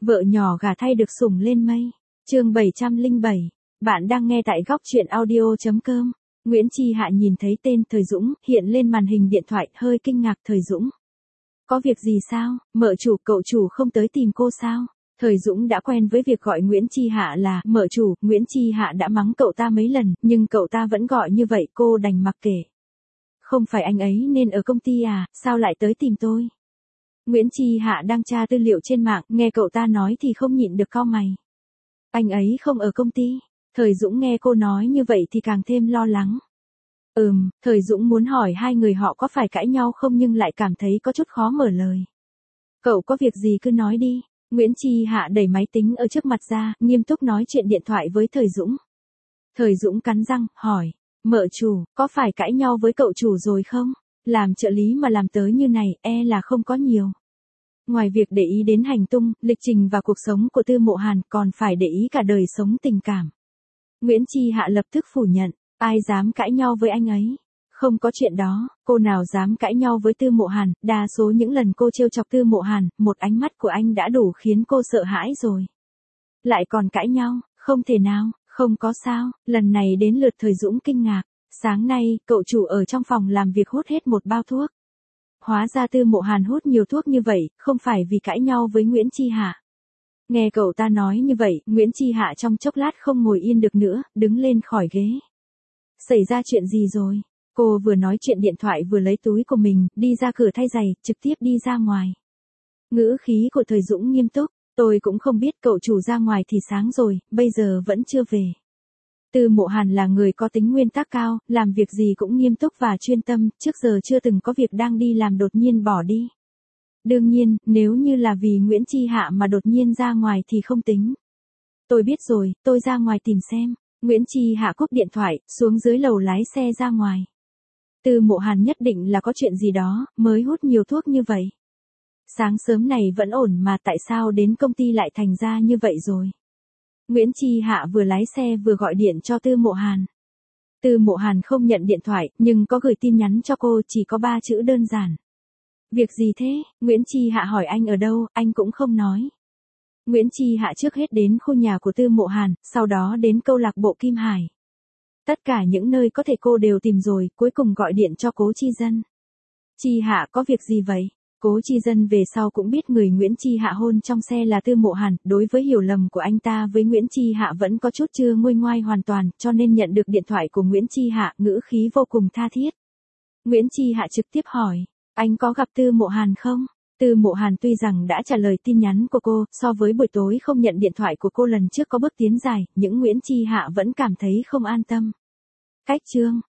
Vợ nhỏ gả thay được sủng lên mây. Chương 707. Bạn đang nghe tại góc truyện audio.com. Nguyễn Chi Hạ nhìn thấy tên Thời Dũng hiện lên màn hình điện thoại, hơi kinh ngạc. Thời Dũng, có việc gì sao? Mợ chủ, cậu chủ không tới tìm cô sao? Thời Dũng đã quen với việc gọi Nguyễn Chi Hạ là mợ chủ. Nguyễn Chi Hạ đã mắng cậu ta mấy lần, nhưng cậu ta vẫn gọi như vậy, cô đành mặc kệ. Không phải anh ấy nên ở công ty à, sao lại tới tìm tôi? Nguyễn Chi Hạ đang tra tư liệu trên mạng, nghe cậu ta nói thì không nhịn được cau mày. Anh ấy không ở công ty. Thời Dũng nghe cô nói như vậy thì càng thêm lo lắng. Thời Dũng muốn hỏi hai người họ có phải cãi nhau không nhưng lại cảm thấy có chút khó mở lời. Cậu có việc gì cứ nói đi. Nguyễn Chi Hạ đẩy máy tính ở trước mặt ra, nghiêm túc nói chuyện điện thoại với Thời Dũng. Thời Dũng cắn răng, hỏi, mợ chủ, có phải cãi nhau với cậu chủ rồi không? Làm trợ lý mà làm tới như này, e là không có nhiều. Ngoài việc để ý đến hành tung, lịch trình và cuộc sống của Tư Mộ Hàn, còn phải để ý cả đời sống tình cảm. Nguyễn Chi Hạ lập tức phủ nhận, ai dám cãi nhau với anh ấy? Không có chuyện đó, cô nào dám cãi nhau với Tư Mộ Hàn, đa số những lần cô trêu chọc Tư Mộ Hàn, một ánh mắt của anh đã đủ khiến cô sợ hãi rồi. Lại còn cãi nhau, không thể nào, không có sao. Lần này đến lượt Thời Dũng kinh ngạc. Sáng nay, cậu chủ ở trong phòng làm việc hút hết một bao thuốc. Hóa ra Tư Mộ Hàn hút nhiều thuốc như vậy, không phải vì cãi nhau với Nguyễn Chi Hạ. Nghe cậu ta nói như vậy, Nguyễn Chi Hạ trong chốc lát không ngồi yên được nữa, đứng lên khỏi ghế. Xảy ra chuyện gì rồi? Cô vừa nói chuyện điện thoại vừa lấy túi của mình, đi ra cửa thay giày, trực tiếp đi ra ngoài. Ngữ khí của Thời Dũng nghiêm túc, tôi cũng không biết, cậu chủ ra ngoài thì sáng rồi, bây giờ vẫn chưa về. Tư Mộ Hàn là người có tính nguyên tắc cao, làm việc gì cũng nghiêm túc và chuyên tâm, trước giờ chưa từng có việc đang đi làm đột nhiên bỏ đi. Đương nhiên, nếu như là vì Nguyễn Chi Hạ mà đột nhiên ra ngoài thì không tính. Tôi biết rồi, tôi ra ngoài tìm xem. Nguyễn Chi Hạ cúp điện thoại, xuống dưới lầu lái xe ra ngoài. Tư Mộ Hàn nhất định là có chuyện gì đó, mới hút nhiều thuốc như vậy. Sáng sớm này vẫn ổn mà tại sao đến công ty lại thành ra như vậy rồi? Nguyễn Chi Hạ vừa lái xe vừa gọi điện cho Tư Mộ Hàn. Tư Mộ Hàn không nhận điện thoại, nhưng có gửi tin nhắn cho cô, chỉ có 3 chữ đơn giản. Việc gì thế? Nguyễn Chi Hạ hỏi anh ở đâu, anh cũng không nói. Nguyễn Chi Hạ trước hết đến khu nhà của Tư Mộ Hàn, sau đó đến câu lạc bộ Kim Hải. Tất cả những nơi có thể cô đều tìm rồi, cuối cùng gọi điện cho Cố Chi Dân. Chi Hạ có việc gì vậy? Cố Chi Dân về sau cũng biết người Nguyễn Chi Hạ hôn trong xe là Tư Mộ Hàn, đối với hiểu lầm của anh ta với Nguyễn Chi Hạ vẫn có chút chưa nguôi ngoai hoàn toàn, cho nên nhận được điện thoại của Nguyễn Chi Hạ, ngữ khí vô cùng tha thiết. Nguyễn Chi Hạ trực tiếp hỏi, anh có gặp Tư Mộ Hàn không? Tư Mộ Hàn tuy rằng đã trả lời tin nhắn của cô, so với buổi tối không nhận điện thoại của cô lần trước có bước tiến dài, nhưng Nguyễn Chi Hạ vẫn cảm thấy không an tâm. Cách chương